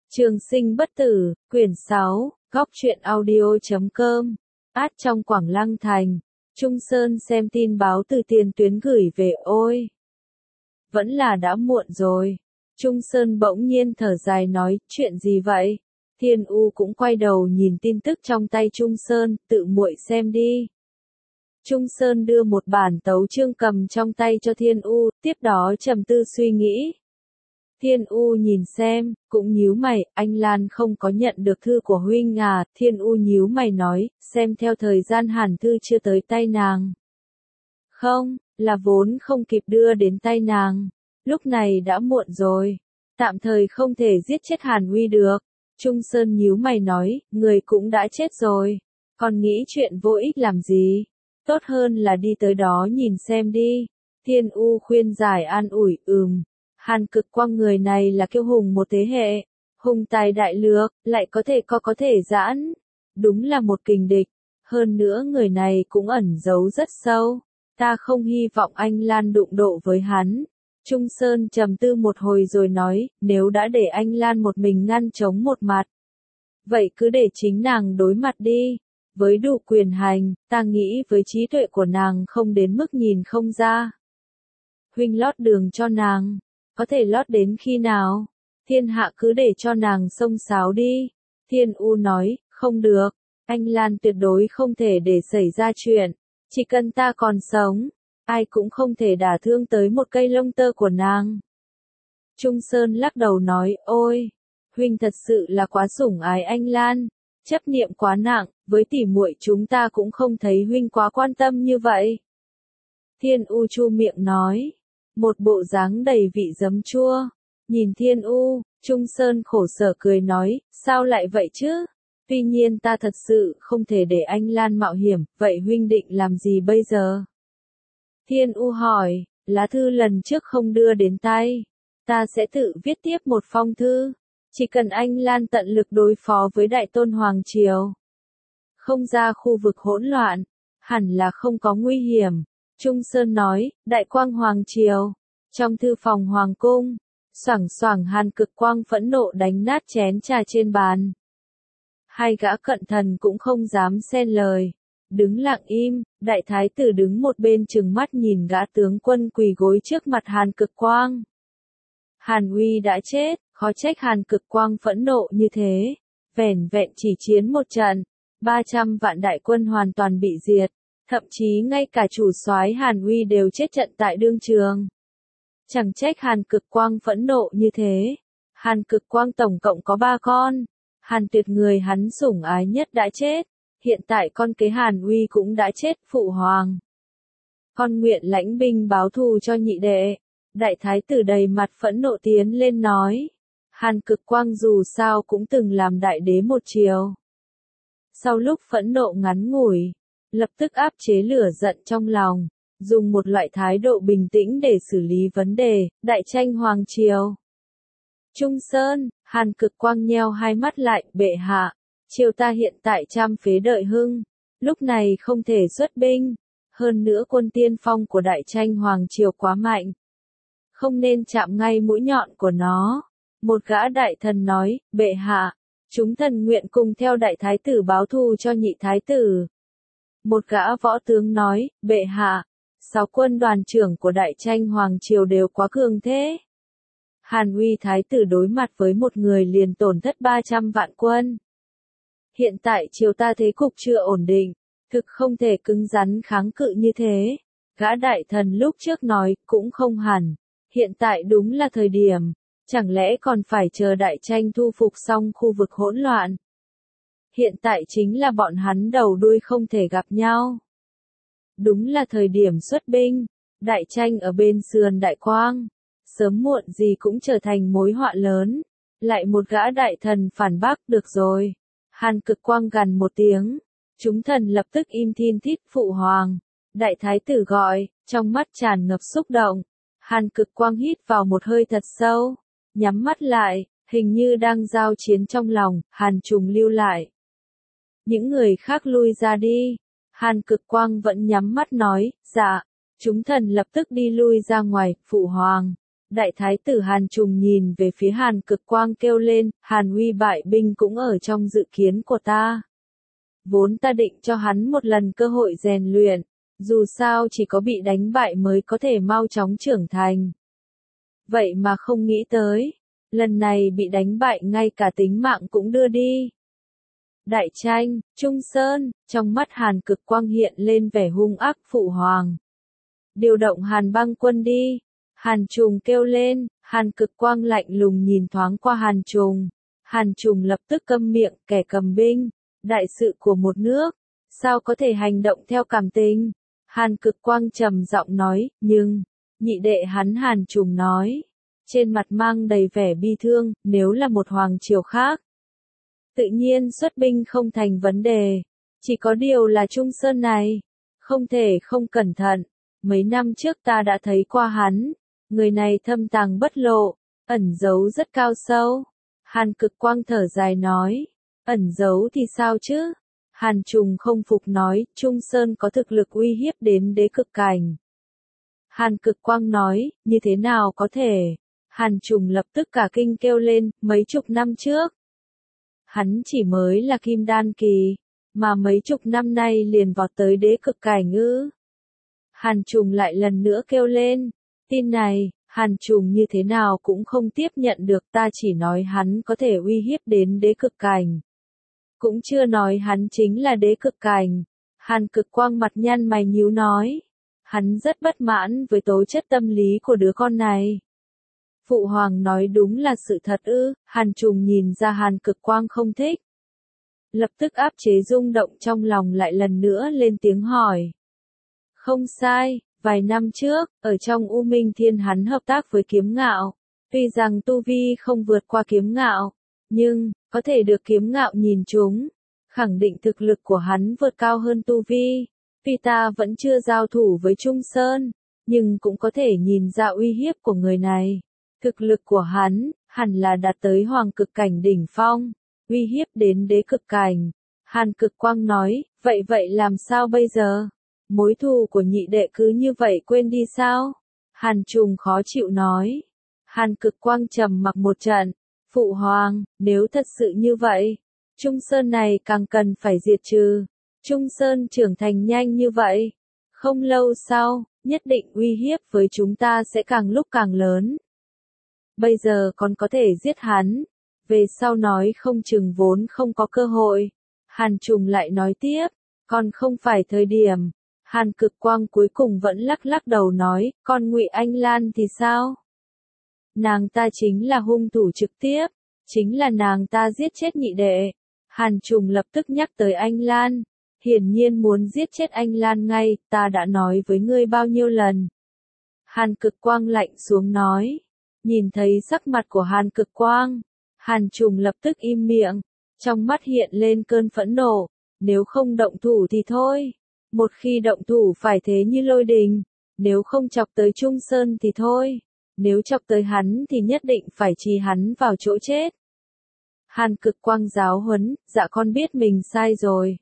Trường sinh bất tử, quyển 6, góc truyện audio.com. Trong Quảng Lăng Thành, Trung Sơn xem tin báo từ tiền tuyến gửi về ôi. Vẫn là đã muộn rồi. Trung Sơn bỗng nhiên thở dài nói, chuyện gì vậy? Thiên U cũng quay đầu nhìn tin tức trong tay Trung Sơn, tự muội xem đi. Trung Sơn đưa một bản tấu chương cầm trong tay cho Thiên U, tiếp đó trầm tư suy nghĩ. Thiên U nhìn xem, cũng nhíu mày, anh Lan không có nhận được thư của huynh à, Thiên U nhíu mày nói, xem theo thời gian hẳn thư chưa tới tay nàng. Không, là vốn không kịp đưa đến tay nàng, lúc này đã muộn rồi, tạm thời không thể giết chết Hàn Uy được. Trung Sơn nhíu mày nói, người cũng đã chết rồi, còn nghĩ chuyện vô ích làm gì, tốt hơn là đi tới đó nhìn xem đi. Thiên U khuyên giải an ủi, Hàn Cực Quang người này là kiêu hùng một thế hệ, hùng tài đại lược, lại có thể giãn, đúng là một kình địch, hơn nữa người này cũng ẩn giấu rất sâu, ta không hy vọng anh Lan đụng độ với hắn. Trung Sơn trầm tư một hồi rồi nói, nếu đã để anh Lan một mình ngăn chống một mặt, vậy cứ để chính nàng đối mặt đi, với đủ quyền hành, ta nghĩ với trí tuệ của nàng không đến mức nhìn không ra. Huynh lót đường cho nàng. Có thể lót đến khi nào? Thiên hạ cứ để cho nàng xông xáo đi. Thiên U nói, không được, anh Lan tuyệt đối không thể để xảy ra chuyện. Chỉ cần ta còn sống, ai cũng không thể đả thương tới một cây lông tơ của nàng. Trung Sơn lắc đầu nói, ôi, huynh thật sự là quá sủng ái anh Lan, chấp niệm quá nặng, với tỉ muội chúng ta cũng không thấy huynh quá quan tâm như vậy. Thiên U chu miệng nói. Một bộ dáng đầy vị giấm chua. Nhìn Thiên U, Trung Sơn khổ sở cười nói, sao lại vậy chứ? Tuy nhiên ta thật sự không thể để anh Lan mạo hiểm, vậy huynh định làm gì bây giờ? Thiên U hỏi, lá thư lần trước không đưa đến tay. Ta sẽ tự viết tiếp một phong thư. Chỉ cần anh Lan tận lực đối phó với Đại Tôn Hoàng Triều, không ra khu vực hỗn loạn, hẳn là không có nguy hiểm. Trung Sơn nói, Đại Quang Hoàng Triều. Trong thư phòng Hoàng Cung, xoảng xoảng Hàn Cực Quang phẫn nộ đánh nát chén trà trên bàn. Hai gã cận thần cũng không dám xen lời. Đứng lặng im, Đại Thái tử đứng một bên trừng mắt nhìn gã tướng quân quỳ gối trước mặt Hàn Cực Quang. Hàn Uy đã chết, khó trách Hàn Cực Quang phẫn nộ như thế. Vẻn vẹn chỉ chiến một trận, 300 vạn đại quân hoàn toàn bị diệt. Thậm chí ngay cả chủ soái Hàn Uy đều chết trận tại đương trường. Chẳng trách Hàn Cực Quang phẫn nộ như thế. Hàn Cực Quang tổng cộng có 3 con. Hàn Tuyệt người hắn sủng ái nhất đã chết. Hiện tại con kế Hàn Uy cũng đã chết, phụ hoàng. Con nguyện lãnh binh báo thù cho nhị đệ. Đại Thái tử đầy mặt phẫn nộ tiến lên nói. Hàn Cực Quang dù sao cũng từng làm đại đế một triều. Sau lúc phẫn nộ ngắn ngủi, lập tức áp chế lửa giận trong lòng, dùng một loại thái độ bình tĩnh để xử lý vấn đề, đại tranh hoàng triều. Trung Sơn, Hàn Cực Quang nheo hai mắt lại, bệ hạ, triều ta hiện tại trăm phế đợi hưng, lúc này không thể xuất binh, hơn nữa quân tiên phong của đại tranh hoàng triều quá mạnh, không nên chạm ngay mũi nhọn của nó. Một gã đại thần nói, bệ hạ, chúng thần nguyện cùng theo đại thái tử báo thù cho nhị thái tử. Một gã võ tướng nói, bệ hạ, 6 quân đoàn trưởng của đại tranh hoàng triều đều quá cường thế. Hàn Uy thái tử đối mặt với một người liền tổn thất 300 vạn quân. Hiện tại triều ta thế cục chưa ổn định, thực không thể cứng rắn kháng cự như thế. Gã đại thần lúc trước nói, cũng không hẳn, hiện tại đúng là thời điểm, chẳng lẽ còn phải chờ đại tranh thu phục xong khu vực hỗn loạn. Hiện tại chính là bọn hắn đầu đuôi không thể gặp nhau. Đúng là thời điểm xuất binh, đại tranh ở bên sườn Đại Quang, sớm muộn gì cũng trở thành mối họa lớn. Lại một gã đại thần phản bác, được rồi. Hàn Cực Quang gằn một tiếng, chúng thần lập tức im thin thít, phụ hoàng. Đại thái tử gọi, trong mắt tràn ngập xúc động. Hàn Cực Quang hít vào một hơi thật sâu, nhắm mắt lại, hình như đang giao chiến trong lòng. Hàn Trùng lưu lại. Những người khác lui ra đi. Hàn Cực Quang vẫn nhắm mắt nói, dạ. Chúng thần lập tức đi lui ra ngoài, phụ hoàng. Đại thái tử Hàn Trùng nhìn về phía Hàn Cực Quang kêu lên, Hàn Huy bại binh cũng ở trong dự kiến của ta. Vốn ta định cho hắn một lần cơ hội rèn luyện, dù sao chỉ có bị đánh bại mới có thể mau chóng trưởng thành. Vậy mà không nghĩ tới, lần này bị đánh bại ngay cả tính mạng cũng đưa đi. Đại tranh, Trung Sơn, trong mắt Hàn Cực Quang hiện lên vẻ hung ác. Phụ hoàng. Điều động Hàn băng quân đi. Hàn Trùng kêu lên, Hàn Cực Quang lạnh lùng nhìn thoáng qua Hàn Trùng. Hàn Trùng lập tức câm miệng, kẻ cầm binh. Đại sự của một nước, sao có thể hành động theo cảm tình? Hàn Cực Quang trầm giọng nói, nhưng, nhị đệ hắn Hàn Trùng nói, trên mặt mang đầy vẻ bi thương, nếu là một hoàng triều khác. Tự nhiên xuất binh không thành vấn đề, chỉ có điều là Trung Sơn này, không thể không cẩn thận, mấy năm trước ta đã thấy qua hắn, người này thâm tàng bất lộ, ẩn giấu rất cao sâu. Hàn Cực Quang thở dài nói, ẩn giấu thì sao chứ? Hàn Trùng không phục nói, Trung Sơn có thực lực uy hiếp đến đế cực cảnh. Hàn Cực Quang nói, như thế nào có thể? Hàn Trùng lập tức cả kinh kêu lên, mấy chục năm trước. Hắn chỉ mới là kim đan kỳ, mà mấy chục năm nay liền vọt tới đế cực cảnh ư. Hàn Trùng lại lần nữa kêu lên, tin này, Hàn Trùng như thế nào cũng không tiếp nhận được, ta chỉ nói hắn có thể uy hiếp đến đế cực cảnh. Cũng chưa nói hắn chính là đế cực cảnh. Hàn Cực Quang mặt nhăn mày nhíu nói. Hắn rất bất mãn với tố chất tâm lý của đứa con này. Phụ hoàng nói đúng là sự thật ư? Hàn Trùng nhìn ra Hàn Cực Quang không thích. Lập tức áp chế rung động trong lòng lại lần nữa lên tiếng hỏi. Không sai, vài năm trước, ở trong U Minh Thiên hắn hợp tác với Kiếm Ngạo. Tuy rằng tu vi không vượt qua Kiếm Ngạo, nhưng, có thể được Kiếm Ngạo nhìn trúng, khẳng định thực lực của hắn vượt cao hơn tu vi. Tuy ta vẫn chưa giao thủ với Trung Sơn, nhưng cũng có thể nhìn ra uy hiếp của người này. Thực lực của hắn, hẳn là đạt tới hoàng cực cảnh đỉnh phong, uy hiếp đến đế cực cảnh. Hàn Cực Quang nói, vậy làm sao bây giờ? Mối thù của nhị đệ cứ như vậy quên đi sao? Hàn Trùng khó chịu nói. Hàn Cực Quang trầm mặc một trận. Phụ hoàng, nếu thật sự như vậy, Trung Sơn này càng cần phải diệt trừ. Trung Sơn trưởng thành nhanh như vậy, không lâu sau, nhất định uy hiếp với chúng ta sẽ càng lúc càng lớn. Bây giờ còn có thể giết hắn, về sau nói không chừng vốn không có cơ hội. Hàn Trùng lại nói tiếp, còn không phải thời điểm. Hàn Cực Quang cuối cùng vẫn lắc lắc đầu nói, con Ngụy Anh Lan thì sao? Nàng ta chính là hung thủ trực tiếp, chính là nàng ta giết chết nhị đệ. Hàn Trùng lập tức nhắc tới Anh Lan, hiển nhiên muốn giết chết Anh Lan ngay, ta đã nói với ngươi bao nhiêu lần. Hàn Cực Quang lạnh xuống nói, nhìn thấy sắc mặt của Hàn Cực Quang, Hàn Trùng lập tức im miệng, trong mắt hiện lên cơn phẫn nộ, nếu không động thủ thì thôi, một khi động thủ phải thế như lôi đình, nếu không chọc tới Trung Sơn thì thôi. Nếu chọc tới hắn thì nhất định phải trì hắn vào chỗ chết. Hàn Cực Quang giáo huấn, dạ con biết mình sai rồi.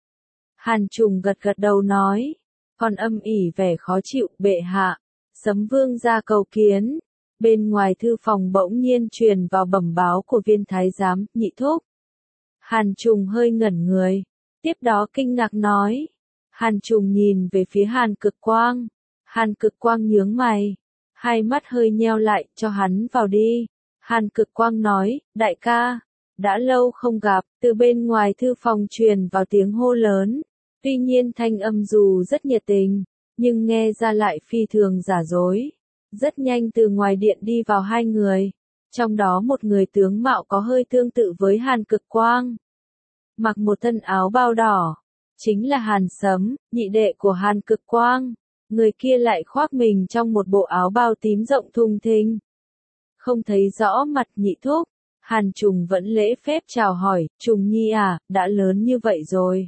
Hàn Trùng gật gật đầu nói, con âm ỉ vẻ khó chịu, bệ hạ. Sấm Vương ra cầu kiến. Bên ngoài thư phòng bỗng nhiên truyền vào bẩm báo của viên thái giám, nhị thúc. Hàn Trùng hơi ngẩn người, tiếp đó kinh ngạc nói. Hàn Trùng nhìn về phía Hàn Cực Quang. Hàn Cực Quang nhướng mày. Hai mắt hơi nheo lại, cho hắn vào đi. Hàn Cực Quang nói, đại ca, đã lâu không gặp, từ bên ngoài thư phòng truyền vào tiếng hô lớn. Tuy nhiên thanh âm dù rất nhiệt tình, nhưng nghe ra lại phi thường giả dối. Rất nhanh từ ngoài điện đi vào hai người, trong đó một người tướng mạo có hơi tương tự với Hàn Cực Quang. Mặc một thân áo bao đỏ, chính là Hàn Sấm, nhị đệ của Hàn Cực Quang. Người kia lại khoác mình trong một bộ áo bao tím rộng thùng thình. Không thấy rõ mặt nhị thúc, Hàn Trùng vẫn lễ phép chào hỏi, Trùng Nhi à, đã lớn như vậy rồi.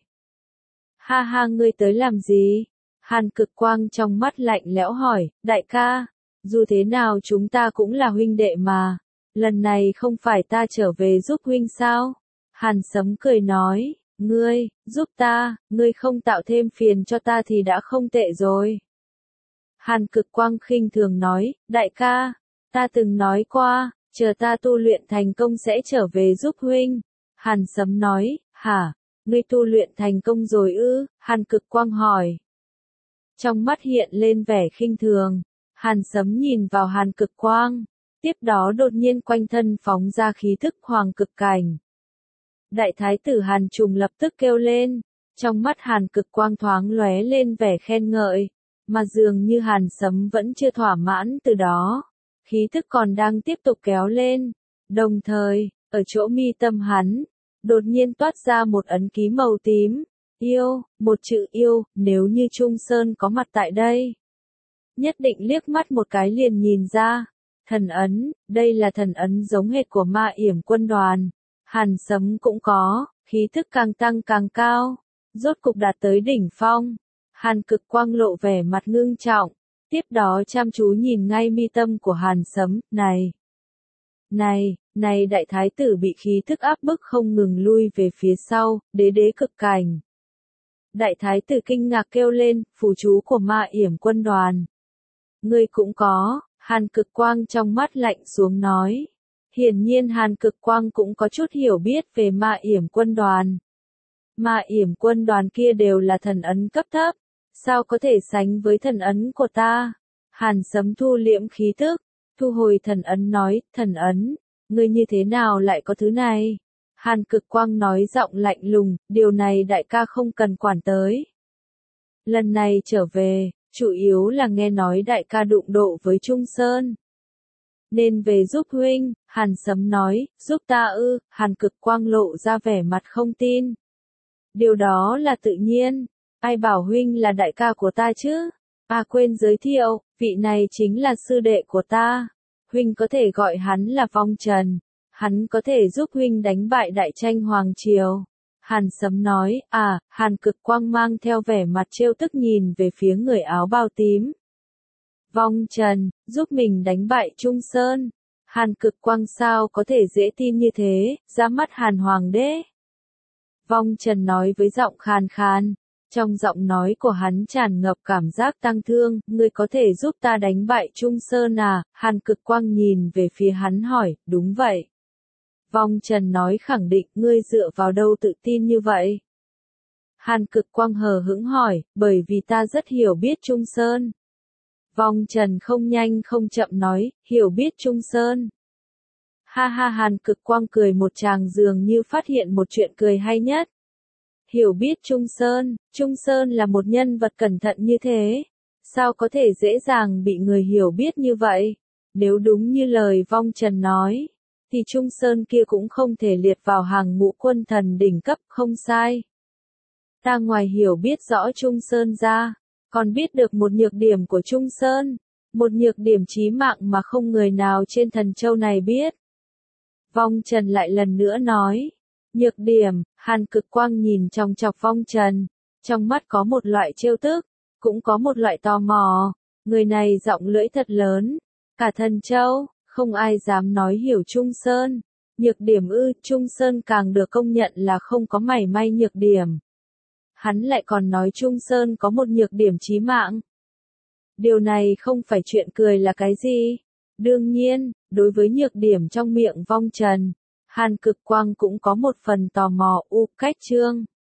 Ha ha, ngươi tới làm gì? Hàn Cực Quang trong mắt lạnh lẽo hỏi, đại ca, dù thế nào chúng ta cũng là huynh đệ mà, lần này không phải ta trở về giúp huynh sao? Hàn Sấm cười nói, ngươi, giúp ta, ngươi không tạo thêm phiền cho ta thì đã không tệ rồi. Hàn Cực Quang khinh thường nói, đại ca, Ta từng nói qua, chờ ta tu luyện thành công sẽ trở về giúp huynh. Hàn Sấm nói, hả, ngươi tu luyện thành công rồi ư? Hàn Cực Quang hỏi. Trong mắt hiện lên vẻ khinh thường, Hàn Sấm nhìn vào Hàn Cực Quang, tiếp đó đột nhiên quanh thân phóng ra khí thức hoàng cực cảnh. Đại thái tử Hàn Trùng lập tức kêu lên, trong mắt Hàn Cực Quang thoáng lóe lên vẻ khen ngợi, mà dường như Hàn Sấm vẫn chưa thỏa mãn từ đó, khí thức còn đang tiếp tục kéo lên, đồng thời, ở chỗ mi tâm hắn, đột nhiên toát ra một ấn ký màu tím, yêu, một chữ yêu, nếu như Trung Sơn có mặt tại đây. Nhất định liếc mắt một cái liền nhìn ra, thần ấn, đây là thần ấn giống hệt của Ma Yểm quân đoàn. Hàn Sấm cũng có, khí thức càng tăng càng cao, rốt cục đạt tới đỉnh phong. Hàn Cực Quang lộ vẻ mặt ngưng trọng, tiếp đó chăm chú nhìn ngay mi tâm của Hàn Sấm, này đại thái tử bị khí thức áp bức không ngừng lui về phía sau, đế cực cảnh. Đại thái tử kinh ngạc kêu lên, phù chú của Ma Yểm quân đoàn. Ngươi cũng có, Hàn Cực Quang trong mắt lạnh xuống nói. Hiển nhiên Hàn Cực Quang cũng có chút hiểu biết về Ma Yểm quân đoàn. Ma Yểm quân đoàn kia đều là thần ấn cấp thấp, sao có thể sánh với thần ấn của ta? Hàn Sấm thu liễm khí tức, thu hồi thần ấn nói, thần ấn, ngươi như thế nào lại có thứ này? Hàn Cực Quang nói giọng lạnh lùng, điều này đại ca không cần quản tới. Lần này trở về, chủ yếu là nghe nói đại ca đụng độ với Trung Sơn. Nên về giúp huynh, Hàn Sấm nói, giúp ta ư? Hàn Cực Quang lộ ra vẻ mặt không tin. Điều đó là tự nhiên, ai bảo huynh là đại ca của ta chứ? Quên giới thiệu, vị này chính là sư đệ của ta. Huynh có thể gọi hắn là Vong Trần, hắn có thể giúp huynh đánh bại Đại Tranh Hoàng Triều. Hàn Sấm nói, Hàn Cực Quang mang theo vẻ mặt trêu tức nhìn về phía người áo bào tím. Vong Trần, giúp mình đánh bại Trung Sơn. Hàn Cực Quang sao có thể dễ tin như thế, ra mắt Hàn Hoàng đế. Vong Trần nói với giọng khàn khàn, trong giọng nói của hắn tràn ngập cảm giác tang thương, ngươi có thể giúp ta đánh bại Trung Sơn à? Hàn Cực Quang nhìn về phía hắn hỏi, đúng vậy. Vong Trần nói khẳng định, ngươi dựa vào đâu tự tin như vậy? Hàn Cực Quang hờ hững hỏi, bởi vì ta rất hiểu biết Trung Sơn. Vong Trần không nhanh không chậm nói, hiểu biết Trung Sơn. Ha ha, Hàn Cực Quang cười một tràng dường như phát hiện một chuyện cười hay nhất. Hiểu biết Trung Sơn là một nhân vật cẩn thận như thế, sao có thể dễ dàng bị người hiểu biết như vậy? Nếu đúng như lời Vong Trần nói, thì Trung Sơn kia cũng không thể liệt vào hàng ngũ quân thần đỉnh cấp, không sai. Ta ngoài hiểu biết rõ Trung Sơn ra, còn biết được một nhược điểm của Trung Sơn, một nhược điểm chí mạng mà không người nào trên thần châu này biết. Vong Trần lại lần nữa nói, nhược điểm. Hàn Cực Quang nhìn trong chọc Vong Trần, trong mắt có một loại trêu tức, cũng có một loại tò mò, người này giọng lưỡi thật lớn, cả thần châu, không ai dám nói hiểu Trung Sơn. Nhược điểm ư? Trung Sơn càng được công nhận là không có mảy may nhược điểm. Hắn lại còn nói Trung Sơn có một nhược điểm chí mạng. Điều này không phải chuyện cười là cái gì? Đương nhiên, đối với nhược điểm trong miệng Vong Trần, Hàn Cực Quang cũng có một phần tò mò. Cách chương